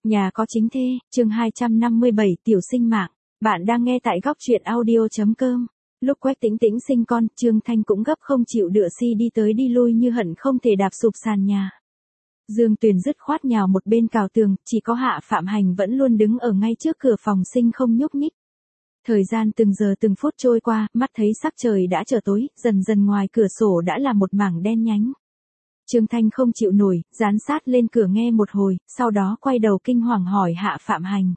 Nhà có chính thê, chương 257 tiểu sinh mạng. Bạn đang nghe tại góc truyện audio.com. Lúc Quách Tĩnh Tĩnh sinh con, Trương Thanh cũng gấp không chịu đựa đi tới đi lui như hận không thể đạp sụp sàn nhà. Dương Tuyền dứt khoát nhào một bên cào tường, chỉ có Hạ Phạm Hành vẫn luôn đứng ở ngay trước cửa phòng sinh không nhúc nhích. Thời gian từng giờ từng phút trôi qua, mắt thấy sắc trời đã trở tối, dần dần ngoài cửa sổ đã là một mảng đen nhánh. Trương Thanh không chịu nổi, dán sát lên cửa nghe một hồi, sau đó quay đầu kinh hoàng hỏi Hạ Phạm Hành.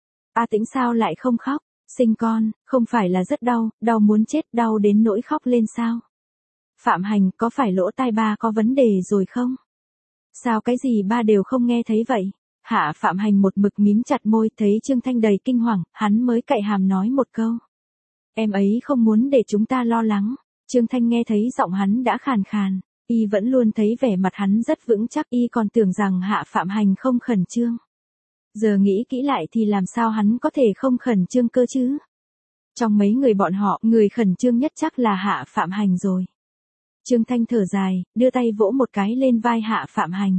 A Tĩnh sao lại không khóc? Sinh con, không phải là rất đau, đau muốn chết, đau đến nỗi khóc lên sao? Phạm Hành, có phải lỗ tai ba có vấn đề rồi không? Sao cái gì ba đều không nghe thấy vậy? Hạ Phạm Hành một mực mím chặt môi, thấy Trương Thanh đầy kinh hoàng, hắn mới cậy hàm nói một câu. Em ấy không muốn để chúng ta lo lắng. Trương Thanh nghe thấy giọng hắn đã khàn khàn. Y vẫn luôn thấy vẻ mặt hắn rất vững chắc, y còn tưởng rằng Hạ Phạm Hành không khẩn trương. Giờ nghĩ kỹ lại thì làm sao hắn có thể không khẩn trương cơ chứ? Trong mấy người bọn họ, người khẩn trương nhất chắc là Hạ Phạm Hành rồi. Trương Thanh thở dài, đưa tay vỗ một cái lên vai Hạ Phạm Hành.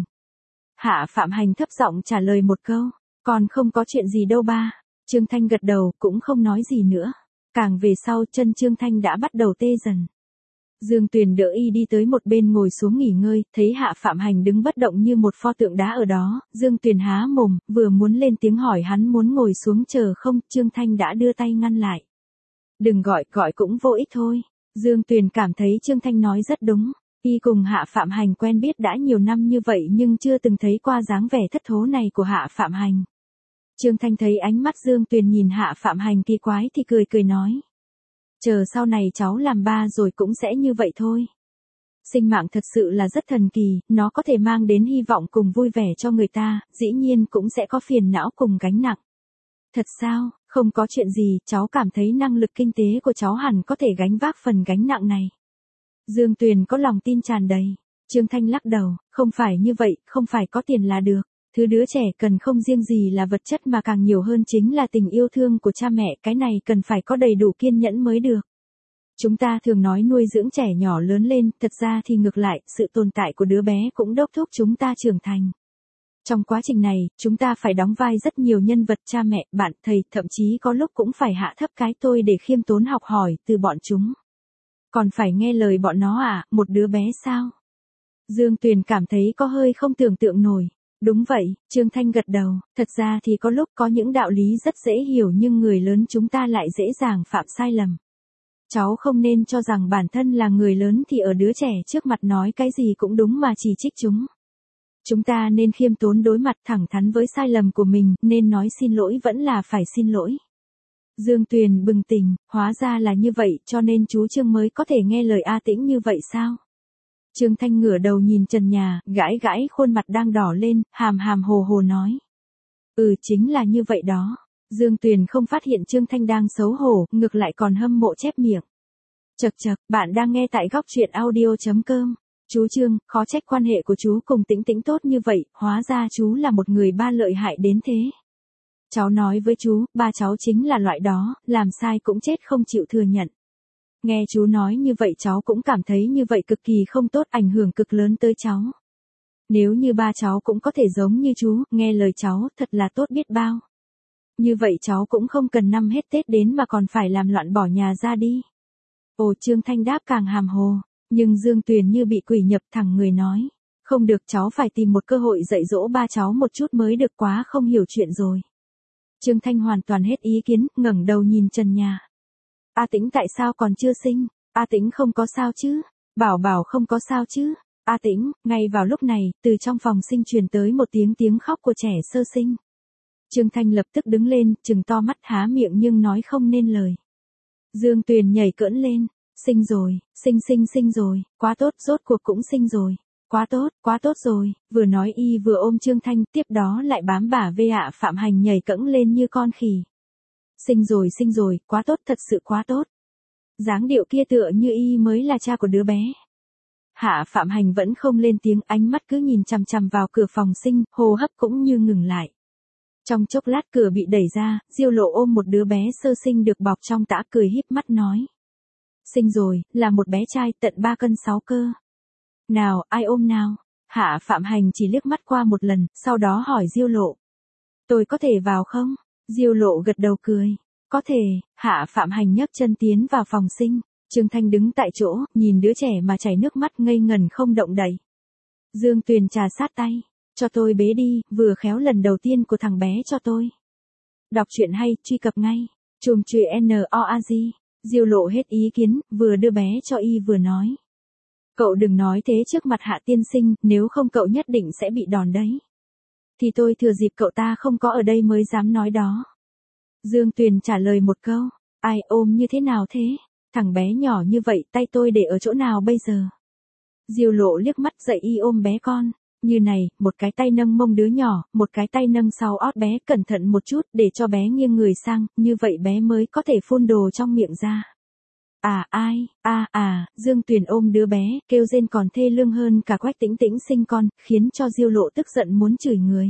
Hạ Phạm Hành thấp giọng trả lời một câu, còn không có chuyện gì đâu ba. Trương Thanh gật đầu, cũng không nói gì nữa. Càng về sau chân Trương Thanh đã bắt đầu tê dần. Dương Tuyền đỡ y đi tới một bên ngồi xuống nghỉ ngơi, thấy Hạ Phạm Hành đứng bất động như một pho tượng đá ở đó, Dương Tuyền há mồm, vừa muốn lên tiếng hỏi hắn muốn ngồi xuống chờ không, Trương Thanh đã đưa tay ngăn lại. Đừng gọi, gọi cũng vô ích thôi. Dương Tuyền cảm thấy Trương Thanh nói rất đúng, y cùng Hạ Phạm Hành quen biết đã nhiều năm như vậy nhưng chưa từng thấy qua dáng vẻ thất thố này của Hạ Phạm Hành. Trương Thanh thấy ánh mắt Dương Tuyền nhìn Hạ Phạm Hành kỳ quái thì cười cười nói. Chờ sau này cháu làm ba rồi cũng sẽ như vậy thôi. Sinh mạng thật sự là rất thần kỳ, nó có thể mang đến hy vọng cùng vui vẻ cho người ta, dĩ nhiên cũng sẽ có phiền não cùng gánh nặng. Thật sao, không có chuyện gì, cháu cảm thấy năng lực kinh tế của cháu hẳn có thể gánh vác phần gánh nặng này. Dương Tuyền có lòng tin tràn đầy. Trương Thanh lắc đầu, không phải như vậy, không phải có tiền là được. Thứ đứa trẻ cần không riêng gì là vật chất mà càng nhiều hơn chính là tình yêu thương của cha mẹ, cái này cần phải có đầy đủ kiên nhẫn mới được. Chúng ta thường nói nuôi dưỡng trẻ nhỏ lớn lên, thật ra thì ngược lại, sự tồn tại của đứa bé cũng đốc thúc chúng ta trưởng thành. Trong quá trình này, chúng ta phải đóng vai rất nhiều nhân vật cha mẹ, bạn, thầy, thậm chí có lúc cũng phải hạ thấp cái tôi để khiêm tốn học hỏi từ bọn chúng. Còn phải nghe lời bọn nó à, một đứa bé sao? Dương Tuyền cảm thấy có hơi không tưởng tượng nổi. Đúng vậy, Trương Thanh gật đầu, thật ra thì có lúc có những đạo lý rất dễ hiểu nhưng người lớn chúng ta lại dễ dàng phạm sai lầm. Cháu không nên cho rằng bản thân là người lớn thì ở đứa trẻ trước mặt nói cái gì cũng đúng mà chỉ trích chúng. Chúng ta nên khiêm tốn đối mặt thẳng thắn với sai lầm của mình, nên nói xin lỗi vẫn là phải xin lỗi. Dương Tuyền bừng tỉnh, hóa ra là như vậy cho nên chú Trương mới có thể nghe lời A Tĩnh như vậy sao? Trương Thanh ngửa đầu nhìn trần nhà, gãi gãi khuôn mặt đang đỏ lên, hàm hàm hồ hồ nói. Chính là như vậy đó. Dương Tuyền không phát hiện Trương Thanh đang xấu hổ, ngược lại còn hâm mộ chép miệng. Chậc chậc, bạn đang nghe tại góc truyện audio.com. Chú Trương, khó trách quan hệ của chú cùng Tĩnh Tĩnh tốt như vậy, hóa ra chú là một người ba lợi hại đến thế. Cháu nói với chú, ba cháu chính là loại đó, làm sai cũng chết không chịu thừa nhận. Nghe chú nói như vậy cháu cũng cảm thấy như vậy cực kỳ không tốt, ảnh hưởng cực lớn tới cháu. Nếu như ba cháu cũng có thể giống như chú, nghe lời cháu, thật là tốt biết bao. Như vậy cháu cũng không cần năm hết Tết đến mà còn phải làm loạn bỏ nhà ra đi. Trương Thanh đáp càng hàm hồ, nhưng Dương Tuyền như bị quỷ nhập thẳng người nói. Không được, cháu phải tìm một cơ hội dạy dỗ ba cháu một chút mới được, quá không hiểu chuyện rồi. Trương Thanh hoàn toàn hết ý kiến, ngẩng đầu nhìn trần nhà. A Tĩnh tại sao còn chưa sinh? A Tĩnh không có sao chứ? Bảo bảo không có sao chứ? A Tĩnh, ngay vào lúc này, từ trong phòng sinh truyền tới một tiếng khóc của trẻ sơ sinh. Trương Thanh lập tức đứng lên, trừng to mắt há miệng nhưng nói không nên lời. Dương Tuyền nhảy cỡn lên, sinh rồi, sinh rồi, quá tốt, rốt cuộc cũng sinh rồi. Quá tốt rồi, vừa nói y vừa ôm Trương Thanh, tiếp đó lại bám bả vai Hạ Phạm Hành nhảy cẫng lên như con khỉ. Sinh rồi, quá tốt, thật sự quá tốt. Dáng điệu kia tựa như y mới là cha của đứa bé. Hạ Phạm Hành vẫn không lên tiếng, ánh mắt cứ nhìn chằm chằm vào cửa phòng sinh, hô hấp cũng như ngừng lại. Trong chốc lát cửa bị đẩy ra, Diêu Lộ ôm một đứa bé sơ sinh được bọc trong tã cười híp mắt nói. Sinh rồi, là một bé trai tận 3 cân 6 cơ. Nào, ai ôm nào? Hạ Phạm Hành chỉ liếc mắt qua một lần, sau đó hỏi Diêu Lộ. Tôi có thể vào không? Diêu Lộ gật đầu cười. Có thể. Hạ Phạm Hành nhấc chân tiến vào phòng sinh. Trương Thanh đứng tại chỗ, nhìn đứa trẻ mà chảy nước mắt ngây ngần không động đậy. Dương Tuyền trà sát tay. Cho tôi bế đi, vừa khéo lần đầu tiên của thằng bé cho tôi. Đọc truyện hay, truy cập ngay. Chùm chuyện NOAG. Diêu Lộ hết ý kiến, vừa đưa bé cho y vừa nói. Cậu đừng nói thế trước mặt Hạ tiên sinh, nếu không cậu nhất định sẽ bị đòn đấy. Thì tôi thừa dịp cậu ta không có ở đây mới dám nói đó. Dương Tuyền trả lời một câu. Ai ôm như thế nào thế? Thằng bé nhỏ như vậy tay tôi để ở chỗ nào bây giờ? Diêu Lộ liếc mắt dậy y ôm bé con. Như này, một cái tay nâng mông đứa nhỏ, một cái tay nâng sau ót bé, cẩn thận một chút để cho bé nghiêng người sang, như vậy bé mới có thể phun đồ trong miệng ra. Dương Tuyền ôm đứa bé, kêu rên còn thê lương hơn cả Quách Tĩnh Tĩnh sinh con, khiến cho Diêu Lộ tức giận muốn chửi người.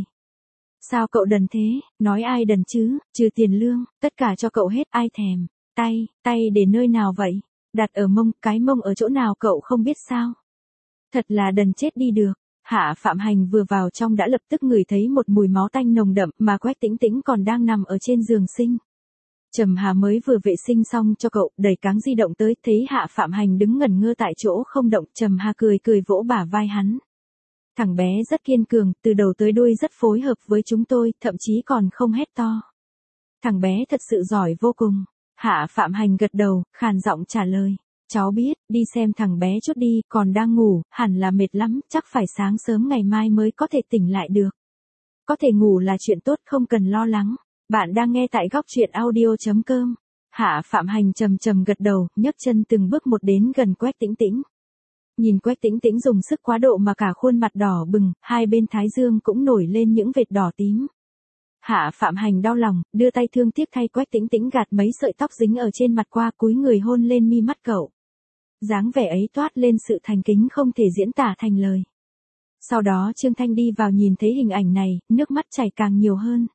Sao cậu đần thế, nói ai đần chứ, trừ tiền lương, tất cả cho cậu hết, ai thèm. Tay để nơi nào vậy? Đặt ở mông, cái mông ở chỗ nào cậu không biết sao? Thật là đần chết đi được. Hạ Phạm Hành vừa vào trong đã lập tức ngửi thấy một mùi máu tanh nồng đậm mà Quách Tĩnh Tĩnh còn đang nằm ở trên giường sinh. Trầm Hà mới vừa vệ sinh xong cho cậu, đẩy cáng di động tới, thấy Hạ Phạm Hành đứng ngẩn ngơ tại chỗ không động, Trầm Hà cười vỗ bả vai hắn. Thằng bé rất kiên cường, từ đầu tới đuôi rất phối hợp với chúng tôi, thậm chí còn không hét to. Thằng bé thật sự giỏi vô cùng. Hạ Phạm Hành gật đầu, khàn giọng trả lời. Cháu biết, đi xem thằng bé chút đi, còn đang ngủ, hẳn là mệt lắm, chắc phải sáng sớm ngày mai mới có thể tỉnh lại được. Có thể ngủ là chuyện tốt, không cần lo lắng. Bạn đang nghe tại góc truyện audio.com. Hạ Phạm Hành trầm gật đầu, nhấc chân từng bước một đến gần Quách Tĩnh Tĩnh. Nhìn Quách Tĩnh Tĩnh dùng sức quá độ mà cả khuôn mặt đỏ bừng, hai bên thái dương cũng nổi lên những vệt đỏ tím. Hạ Phạm Hành đau lòng, đưa tay thương tiếc thay Quách Tĩnh Tĩnh gạt mấy sợi tóc dính ở trên mặt qua, cúi người hôn lên mi mắt cậu. Dáng vẻ ấy toát lên sự thành kính không thể diễn tả thành lời. Sau đó Trương Thanh đi vào nhìn thấy hình ảnh này, nước mắt chảy càng nhiều hơn.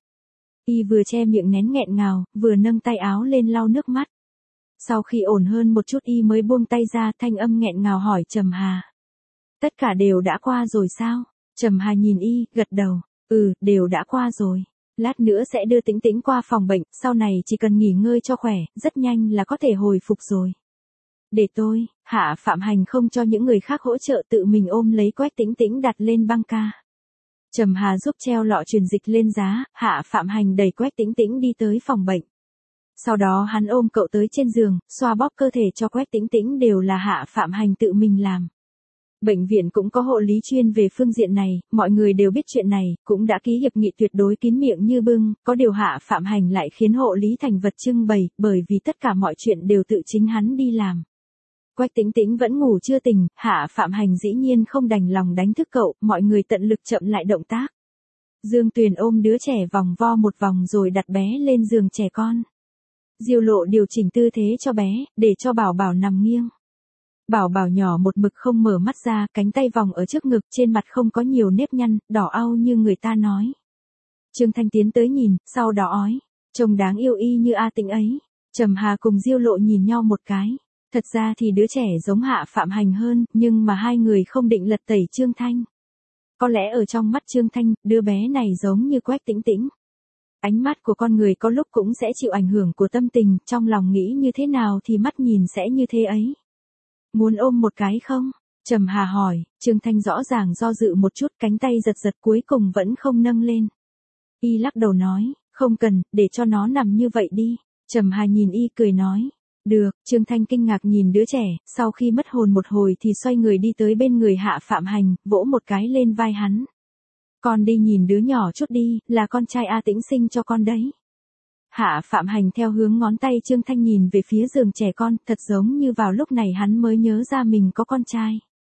Y vừa che miệng nén nghẹn ngào, vừa nâng tay áo lên lau nước mắt. Sau khi ổn hơn một chút y mới buông tay ra, thanh âm nghẹn ngào hỏi Trầm Hà. Tất cả đều đã qua rồi sao? Trầm Hà nhìn y, gật đầu. Đều đã qua rồi. Lát nữa sẽ đưa Tĩnh Tĩnh qua phòng bệnh, sau này chỉ cần nghỉ ngơi cho khỏe, rất nhanh là có thể hồi phục rồi. Để tôi, Hạ Phạm Hành không cho những người khác hỗ trợ, tự mình ôm lấy Quách Tĩnh Tĩnh đặt lên băng ca. Trầm Hà giúp treo lọ truyền dịch lên giá, Hạ Phạm Hành đẩy Quách Tĩnh Tĩnh đi tới phòng bệnh. Sau đó hắn ôm cậu tới trên giường, xoa bóp cơ thể cho Quách Tĩnh Tĩnh đều là Hạ Phạm Hành tự mình làm. Bệnh viện cũng có hộ lý chuyên về phương diện này, mọi người đều biết chuyện này, cũng đã ký hiệp nghị tuyệt đối kín miệng như bưng, có điều Hạ Phạm Hành lại khiến hộ lý thành vật trưng bày, bởi vì tất cả mọi chuyện đều tự chính hắn đi làm. Quách Tĩnh Tĩnh vẫn ngủ chưa tỉnh, Hạ Phạm Hành dĩ nhiên không đành lòng đánh thức cậu, mọi người tận lực chậm lại động tác. Dương Tuyền ôm đứa trẻ vòng vo một vòng rồi đặt bé lên giường trẻ con. Diêu Lộ điều chỉnh tư thế cho bé, để cho Bảo Bảo nằm nghiêng. Bảo Bảo nhỏ một mực không mở mắt ra, cánh tay vòng ở trước ngực, trên mặt không có nhiều nếp nhăn, đỏ au như người ta nói. Trương Thanh tiến tới nhìn, sau đó ói, trông đáng yêu y như A Tĩnh ấy. Trầm Hà cùng Diêu Lộ nhìn nhau một cái. Thật ra thì đứa trẻ giống Hạ Phạm Hành hơn, nhưng mà hai người không định lật tẩy Trương Thanh. Có lẽ ở trong mắt Trương Thanh, đứa bé này giống như Quách Tĩnh Tĩnh. Ánh mắt của con người có lúc cũng sẽ chịu ảnh hưởng của tâm tình, trong lòng nghĩ như thế nào thì mắt nhìn sẽ như thế ấy. Muốn ôm một cái không? Trầm Hà hỏi, Trương Thanh rõ ràng do dự một chút, cánh tay giật cuối cùng vẫn không nâng lên. Y lắc đầu nói, không cần, để cho nó nằm như vậy đi. Trầm Hà nhìn y cười nói, được. Trương Thanh kinh ngạc nhìn đứa trẻ, sau khi mất hồn một hồi thì xoay người đi tới bên người Hạ Phạm Hành, vỗ một cái lên vai hắn. Con đi nhìn đứa nhỏ chút đi, là con trai A Tĩnh sinh cho con đấy. Hạ Phạm Hành theo hướng ngón tay Trương Thanh nhìn về phía giường trẻ con, thật giống như vào lúc này hắn mới nhớ ra mình có con trai.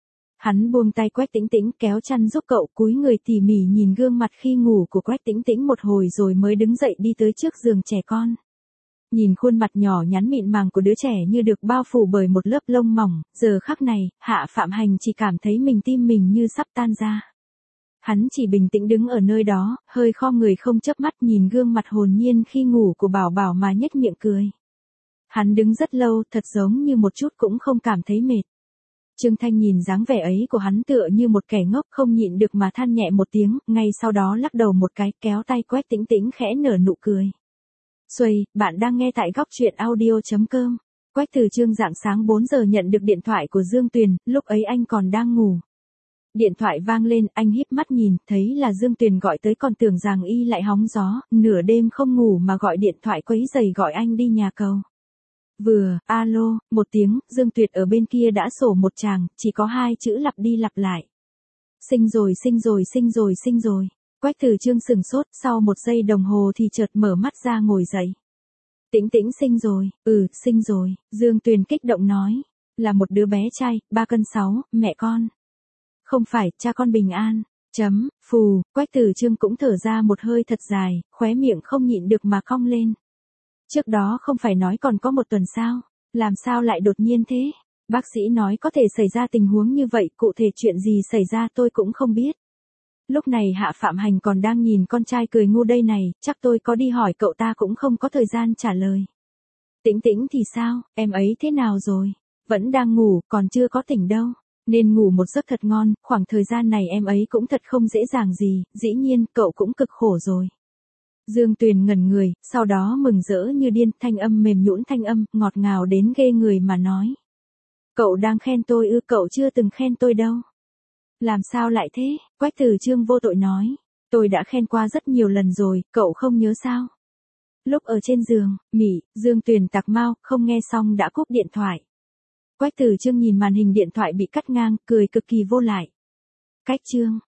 Hắn buông tay Quách Tĩnh Tĩnh, kéo chăn giúp cậu, cúi người tỉ mỉ nhìn gương mặt khi ngủ của Quách Tĩnh Tĩnh một hồi rồi mới đứng dậy đi tới trước giường trẻ con. Nhìn khuôn mặt nhỏ nhắn mịn màng của đứa trẻ như được bao phủ bởi một lớp lông mỏng, giờ khắc này, Hạ Phạm Hành chỉ cảm thấy tim mình như sắp tan ra. Hắn chỉ bình tĩnh đứng ở nơi đó, hơi khom người không chớp mắt nhìn gương mặt hồn nhiên khi ngủ của Bảo Bảo mà nhếch miệng cười. Hắn đứng rất lâu, thật giống như một chút cũng không cảm thấy mệt. Trương Thanh nhìn dáng vẻ ấy của hắn tựa như một kẻ ngốc, không nhịn được mà than nhẹ một tiếng, ngay sau đó lắc đầu một cái, kéo tay Quách Tĩnh Tĩnh khẽ nở nụ cười. Xuây, bạn đang nghe tại góc truyện audio.com. Quách Từ Trương rạng sáng 4 giờ nhận được điện thoại của Dương Tuyền, lúc ấy anh còn đang ngủ. Điện thoại vang lên, anh híp mắt nhìn, thấy là Dương Tuyền gọi tới, còn tưởng rằng y lại hóng gió, nửa đêm không ngủ mà gọi điện thoại quấy rầy gọi anh đi nhà cầu. Vừa, alo, một tiếng, Dương Tuyệt ở bên kia đã sổ một tràng, chỉ có 2 chữ lặp đi lặp lại. Sinh rồi, sinh rồi, sinh rồi, sinh rồi. Quách Từ Trương sừng sốt, sau 1 giây đồng hồ thì chợt mở mắt ra ngồi dậy. Tĩnh Tĩnh sinh rồi, sinh rồi, Dương Tuyền kích động nói. Là một đứa bé trai, 3 cân 6, mẹ con. Không phải, cha con bình an. Phù, Quách Từ Trương cũng thở ra một hơi thật dài, khóe miệng không nhịn được mà cong lên. Trước đó không phải nói còn có 1 tuần sao? Làm sao lại đột nhiên thế? Bác sĩ nói có thể xảy ra tình huống như vậy, cụ thể chuyện gì xảy ra tôi cũng không biết. Lúc này Hạ Phạm Hành còn đang nhìn con trai cười ngu đây này, chắc tôi có đi hỏi cậu ta cũng không có thời gian trả lời. Tĩnh Tĩnh thì sao, em ấy thế nào rồi? Vẫn đang ngủ, còn chưa có tỉnh đâu. Nên ngủ một giấc thật ngon, khoảng thời gian này em ấy cũng thật không dễ dàng gì, dĩ nhiên, cậu cũng cực khổ rồi. Dương Tuyền ngẩn người, sau đó mừng rỡ như điên, thanh âm mềm nhũn, thanh âm ngọt ngào đến ghê người mà nói. Cậu đang khen tôi ư? Cậu chưa từng khen tôi đâu. Làm sao lại thế? Quách Từ Trương vô tội nói. Tôi đã khen qua rất nhiều lần rồi, cậu không nhớ sao? Lúc ở trên giường, Dương Tuyền tạc mau, không nghe xong đã cúp điện thoại. Quách Từ Trương nhìn màn hình điện thoại bị cắt ngang, cười cực kỳ vô lại. Cách chương